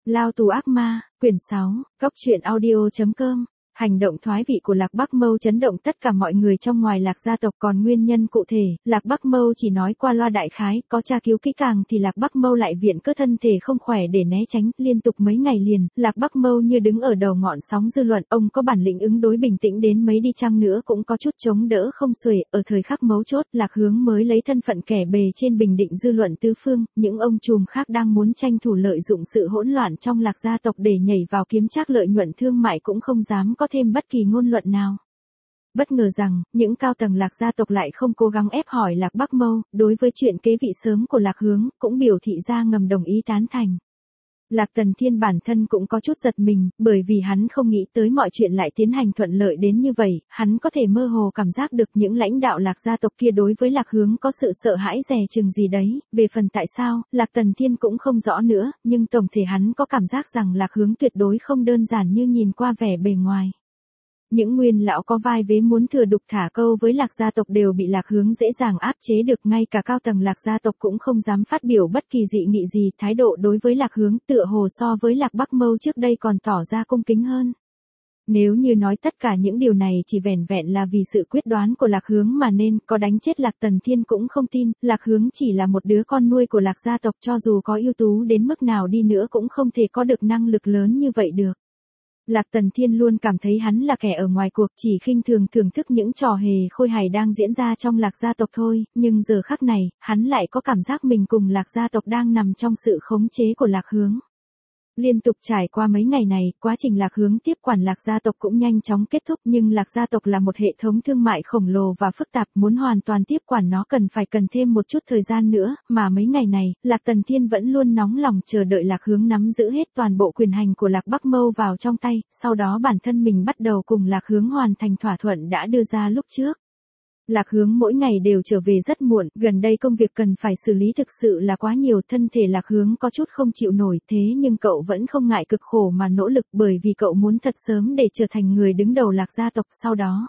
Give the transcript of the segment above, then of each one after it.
Lao tù ác ma, quyển 6, góc truyện audio.com. Hành động thoái vị của Lạc Bắc Mâu chấn động tất cả mọi người trong ngoài Lạc gia tộc, còn nguyên nhân cụ thể, Lạc Bắc Mâu chỉ nói qua loa đại khái, có tra cứu kỹ càng thì Lạc Bắc Mâu lại viện cớ thân thể không khỏe để né tránh, liên tục mấy ngày liền, Lạc Bắc Mâu như đứng ở đầu ngọn sóng dư luận, ông có bản lĩnh ứng đối bình tĩnh đến mấy đi chăng nữa cũng có chút chống đỡ không xuể, ở thời khắc mấu chốt, Lạc Hướng mới lấy thân phận kẻ bề trên bình định dư luận tứ phương, những ông trùm khác đang muốn tranh thủ lợi dụng sự hỗn loạn trong Lạc gia tộc để nhảy vào kiếm trác lợi nhuận thương mại cũng không dám có thêm bất kỳ ngôn luận nào. Bất ngờ rằng, những cao tầng Lạc gia tộc lại không cố gắng ép hỏi Lạc Bắc Mâu, đối với chuyện kế vị sớm của Lạc Hướng, cũng biểu thị ra ngầm đồng ý tán thành. Lạc Tần Thiên bản thân cũng có chút giật mình, bởi vì hắn không nghĩ tới mọi chuyện lại tiến hành thuận lợi đến như vậy, hắn có thể mơ hồ cảm giác được những lãnh đạo Lạc gia tộc kia đối với Lạc Hướng có sự sợ hãi dè chừng gì đấy, về phần tại sao, Lạc Tần Thiên cũng không rõ nữa, nhưng tổng thể hắn có cảm giác rằng Lạc Hướng tuyệt đối không đơn giản như nhìn qua vẻ bề ngoài. Những nguyên lão có vai vế muốn thừa đục thả câu với Lạc gia tộc đều bị Lạc Hướng dễ dàng áp chế được, ngay cả cao tầng Lạc gia tộc cũng không dám phát biểu bất kỳ dị nghị gì, thái độ đối với Lạc Hướng tựa hồ so với Lạc Bắc Mâu trước đây còn tỏ ra cung kính hơn. Nếu như nói tất cả những điều này chỉ vẻn vẹn là vì sự quyết đoán của Lạc Hướng mà nên, có đánh chết Lạc Tần Thiên cũng không tin, Lạc Hướng chỉ là một đứa con nuôi của Lạc gia tộc, cho dù có ưu tú đến mức nào đi nữa cũng không thể có được năng lực lớn như vậy được. Lạc Tần Thiên luôn cảm thấy hắn là kẻ ở ngoài cuộc, chỉ khinh thường thưởng thức những trò hề khôi hài đang diễn ra trong Lạc gia tộc thôi, nhưng giờ khắc này, hắn lại có cảm giác mình cùng Lạc gia tộc đang nằm trong sự khống chế của Lạc Hướng. Liên tục trải qua mấy ngày này, quá trình Lạc Hướng tiếp quản Lạc gia tộc cũng nhanh chóng kết thúc, nhưng Lạc gia tộc là một hệ thống thương mại khổng lồ và phức tạp, muốn hoàn toàn tiếp quản nó cần thêm một chút thời gian nữa, mà mấy ngày này, Lạc Tần Thiên vẫn luôn nóng lòng chờ đợi Lạc Hướng nắm giữ hết toàn bộ quyền hành của Lạc Bắc Mâu vào trong tay, sau đó bản thân mình bắt đầu cùng Lạc Hướng hoàn thành thỏa thuận đã đưa ra lúc trước. Lạc Hướng mỗi ngày đều trở về rất muộn, gần đây công việc cần phải xử lý thực sự là quá nhiều, thân thể Lạc Hướng có chút không chịu nổi, thế nhưng cậu vẫn không ngại cực khổ mà nỗ lực, bởi vì cậu muốn thật sớm để trở thành người đứng đầu Lạc gia tộc. Sau đó,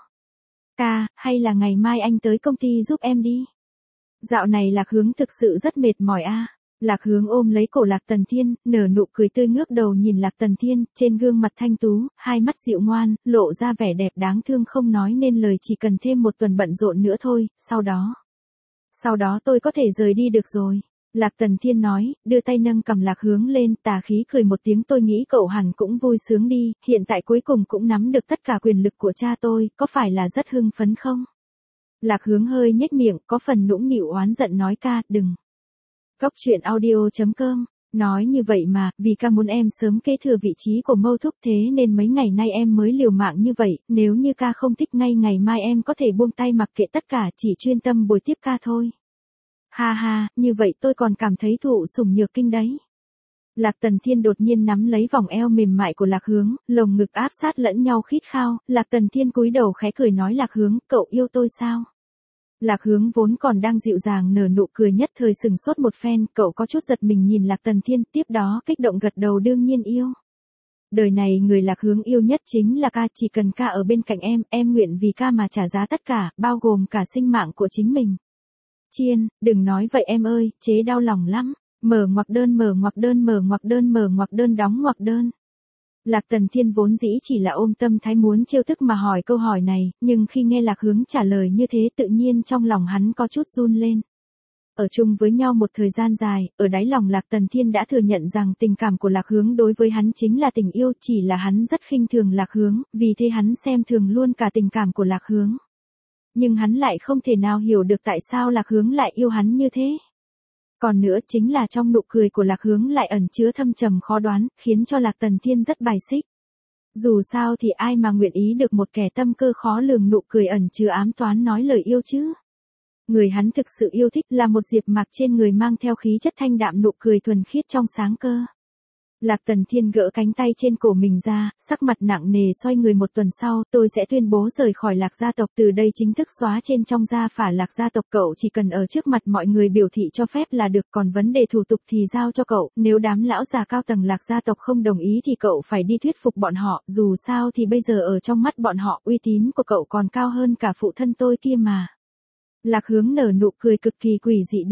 ca, hay là ngày mai anh tới công ty giúp em đi. Dạo này Lạc Hướng thực sự rất mệt mỏi a. Lạc Hướng ôm lấy cổ Lạc Tần Thiên, nở nụ cười tươi ngước đầu nhìn Lạc Tần Thiên, trên gương mặt thanh tú, hai mắt dịu ngoan, lộ ra vẻ đẹp đáng thương không nói nên lời, chỉ cần thêm một tuần bận rộn nữa thôi, sau đó tôi có thể rời đi được rồi. Lạc Tần Thiên nói, đưa tay nâng cầm Lạc Hướng lên, tà khí cười một tiếng, tôi nghĩ cậu hẳn cũng vui sướng đi, hiện tại cuối cùng cũng nắm được tất cả quyền lực của cha tôi, có phải là rất hưng phấn không? Lạc Hướng hơi nhếch miệng, có phần nũng nịu oán giận nói, ca, đừng. Góc truyện audio.com, nói như vậy mà, vì ca muốn em sớm kế thừa vị trí của Mâu thúc, thế nên mấy ngày nay em mới liều mạng như vậy, nếu như ca không thích ngay ngày mai em có thể buông tay mặc kệ tất cả, chỉ chuyên tâm bồi tiếp ca thôi. Ha ha, như vậy tôi còn cảm thấy thụ sủng nhược kinh đấy. Lạc Tần Thiên đột nhiên nắm lấy vòng eo mềm mại của Lạc Hướng, lồng ngực áp sát lẫn nhau khít khao, Lạc Tần Thiên cúi đầu khẽ cười nói, Lạc Hướng, cậu yêu tôi sao? Lạc Hướng vốn còn đang dịu dàng nở nụ cười, nhất thời sừng sốt một phen, cậu có chút giật mình nhìn Lạc Tần Thiên, tiếp đó kích động gật đầu, đương nhiên yêu. Đời này người Lạc Hướng yêu nhất chính là ca, chỉ cần ca ở bên cạnh em nguyện vì ca mà trả giá tất cả, bao gồm cả sinh mạng của chính mình. Chiên, đừng nói vậy em ơi, chế đau lòng lắm. Mở ngoặc đơn đóng ngoặc đơn. Lạc Tần Thiên vốn dĩ chỉ là ôm tâm thái muốn trêu tức mà hỏi câu hỏi này, nhưng khi nghe Lạc Hướng trả lời như thế tự nhiên trong lòng hắn có chút run lên. Ở chung với nhau một thời gian dài, ở đáy lòng Lạc Tần Thiên đã thừa nhận rằng tình cảm của Lạc Hướng đối với hắn chính là tình yêu, chỉ là hắn rất khinh thường Lạc Hướng, vì thế hắn xem thường luôn cả tình cảm của Lạc Hướng. Nhưng hắn lại không thể nào hiểu được tại sao Lạc Hướng lại yêu hắn như thế. Còn nữa chính là trong nụ cười của Lạc Hướng lại ẩn chứa thâm trầm khó đoán, khiến cho Lạc Tần Thiên rất bài xích. Dù sao thì ai mà nguyện ý được một kẻ tâm cơ khó lường nụ cười ẩn chứa ám toán nói lời yêu chứ. Người hắn thực sự yêu thích là một diệp mạc trên người mang theo khí chất thanh đạm, nụ cười thuần khiết trong sáng cơ. Lạc Tần Thiên gỡ cánh tay trên cổ mình ra, sắc mặt nặng nề xoay người, một tuần sau, tôi sẽ tuyên bố rời khỏi Lạc gia tộc, từ đây chính thức xóa trên trong gia phả Lạc gia tộc, cậu chỉ cần ở trước mặt mọi người biểu thị cho phép là được, còn vấn đề thủ tục thì giao cho cậu, nếu đám lão già cao tầng Lạc gia tộc không đồng ý thì cậu phải đi thuyết phục bọn họ, dù sao thì bây giờ ở trong mắt bọn họ uy tín của cậu còn cao hơn cả phụ thân tôi kia mà. Lạc Hướng nở nụ cười cực kỳ quỷ dị được.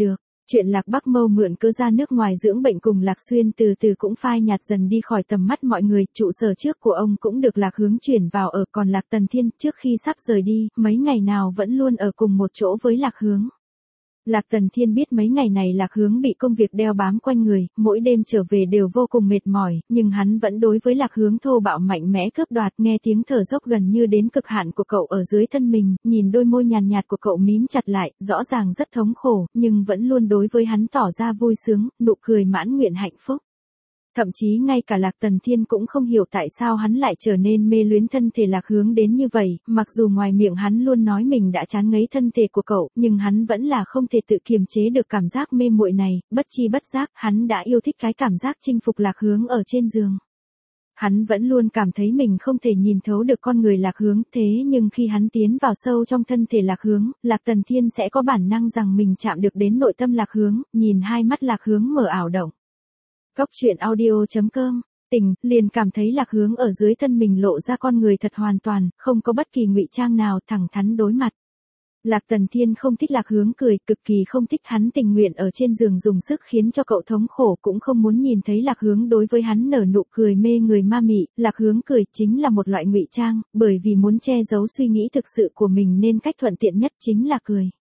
Chuyện Lạc Bắc Mâu mượn cớ ra nước ngoài dưỡng bệnh cùng Lạc Xuyên từ từ cũng phai nhạt dần đi khỏi tầm mắt mọi người, trụ sở trước của ông cũng được Lạc Hướng chuyển vào ở, còn Lạc Tần Thiên trước khi sắp rời đi, mấy ngày nào vẫn luôn ở cùng một chỗ với Lạc Hướng. Lạc Tần Thiên biết mấy ngày này Lạc Hướng bị công việc đeo bám quanh người, mỗi đêm trở về đều vô cùng mệt mỏi, nhưng hắn vẫn đối với Lạc Hướng thô bạo mạnh mẽ cướp đoạt, nghe tiếng thở dốc gần như đến cực hạn của cậu ở dưới thân mình, nhìn đôi môi nhàn nhạt của cậu mím chặt lại, rõ ràng rất thống khổ, nhưng vẫn luôn đối với hắn tỏ ra vui sướng, nụ cười mãn nguyện hạnh phúc. Thậm chí ngay cả Lạc Tần Thiên cũng không hiểu tại sao hắn lại trở nên mê luyến thân thể Lạc Hướng đến như vậy, mặc dù ngoài miệng hắn luôn nói mình đã chán ngấy thân thể của cậu, nhưng hắn vẫn là không thể tự kiềm chế được cảm giác mê muội này, bất chi bất giác, hắn đã yêu thích cái cảm giác chinh phục Lạc Hướng ở trên giường. Hắn vẫn luôn cảm thấy mình không thể nhìn thấu được con người Lạc Hướng, thế nhưng khi hắn tiến vào sâu trong thân thể Lạc Hướng, Lạc Tần Thiên sẽ có bản năng rằng mình chạm được đến nội tâm Lạc Hướng, nhìn hai mắt Lạc Hướng mở ảo động. Cốc truyện audio.com, Tình, liền cảm thấy Lạc Hướng ở dưới thân mình lộ ra con người thật hoàn toàn, không có bất kỳ ngụy trang nào, thẳng thắn đối mặt. Lạc Tần Thiên không thích Lạc Hướng cười, cực kỳ không thích hắn tình nguyện ở trên giường dùng sức khiến cho cậu thống khổ, cũng không muốn nhìn thấy Lạc Hướng đối với hắn nở nụ cười mê người ma mị. Lạc Hướng cười chính là một loại ngụy trang, bởi vì muốn che giấu suy nghĩ thực sự của mình nên cách thuận tiện nhất chính là cười.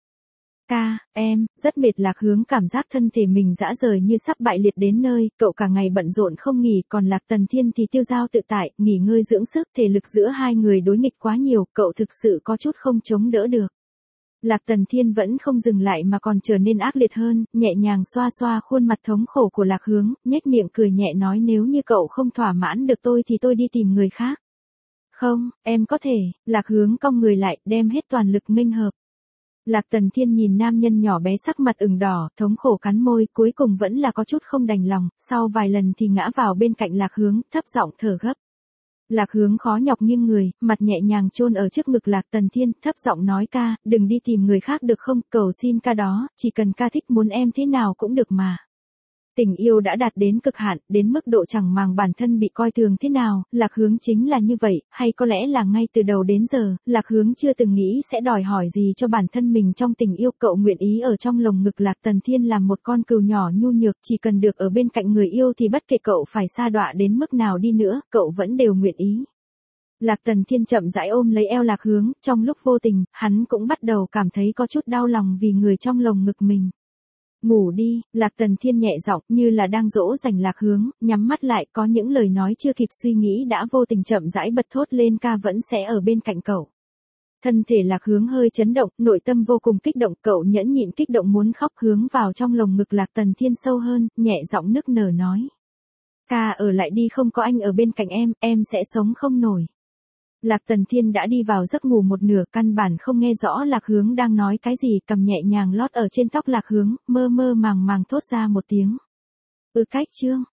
Em, rất mệt. Lạc Hướng cảm giác thân thể mình rã rời như sắp bại liệt đến nơi, cậu cả ngày bận rộn không nghỉ, còn Lạc Tần Thiên thì tiêu dao tự tại, nghỉ ngơi dưỡng sức, thể lực giữa hai người đối nghịch quá nhiều, cậu thực sự có chút không chống đỡ được. Lạc Tần Thiên vẫn không dừng lại mà còn trở nên ác liệt hơn, nhẹ nhàng xoa xoa khuôn mặt thống khổ của Lạc Hướng, nhếch miệng cười nhẹ nói nếu như cậu không thỏa mãn được tôi thì tôi đi tìm người khác. Không, em có thể. Lạc Hướng cong người lại, đem hết toàn lực nghênh hợp. Lạc Tần Thiên nhìn nam nhân nhỏ bé sắc mặt ửng đỏ, thống khổ cắn môi, cuối cùng vẫn là có chút không đành lòng, sau vài lần thì ngã vào bên cạnh Lạc Hướng, thấp giọng thở gấp. Lạc Hướng khó nhọc nghiêng người, mặt nhẹ nhàng chôn ở trước ngực Lạc Tần Thiên, thấp giọng nói ca, đừng đi tìm người khác được không, cầu xin ca đó, chỉ cần ca thích muốn em thế nào cũng được mà. Tình yêu đã đạt đến cực hạn, đến mức độ chẳng màng bản thân bị coi thường thế nào, Lạc Hướng chính là như vậy, hay có lẽ là ngay từ đầu đến giờ, Lạc Hướng chưa từng nghĩ sẽ đòi hỏi gì cho bản thân mình trong tình yêu, cậu nguyện ý ở trong lồng ngực Lạc Tần Thiên làm một con cừu nhỏ nhu nhược, chỉ cần được ở bên cạnh người yêu thì bất kể cậu phải sa đọa đến mức nào đi nữa, cậu vẫn đều nguyện ý. Lạc Tần Thiên chậm rãi ôm lấy eo Lạc Hướng, trong lúc vô tình, hắn cũng bắt đầu cảm thấy có chút đau lòng vì người trong lồng ngực mình. Ngủ đi. Lạc Tần Thiên nhẹ giọng như là đang dỗ dành Lạc Hướng, nhắm mắt lại, có những lời nói chưa kịp suy nghĩ đã vô tình chậm rãi bật thốt lên ca vẫn sẽ ở bên cạnh cậu. Thân thể Lạc Hướng hơi chấn động, nội tâm vô cùng kích động, cậu nhẫn nhịn kích động muốn khóc hướng vào trong lồng ngực Lạc Tần Thiên sâu hơn, nhẹ giọng nức nở nói. Ca ở lại đi, không có anh ở bên cạnh em sẽ sống không nổi. Lạc Tần Thiên đã đi vào giấc ngủ một nửa, căn bản không nghe rõ Lạc Hướng đang nói cái gì, cầm nhẹ nhàng lót ở trên tóc Lạc Hướng, mơ mơ màng màng thốt ra một tiếng. Cách chương.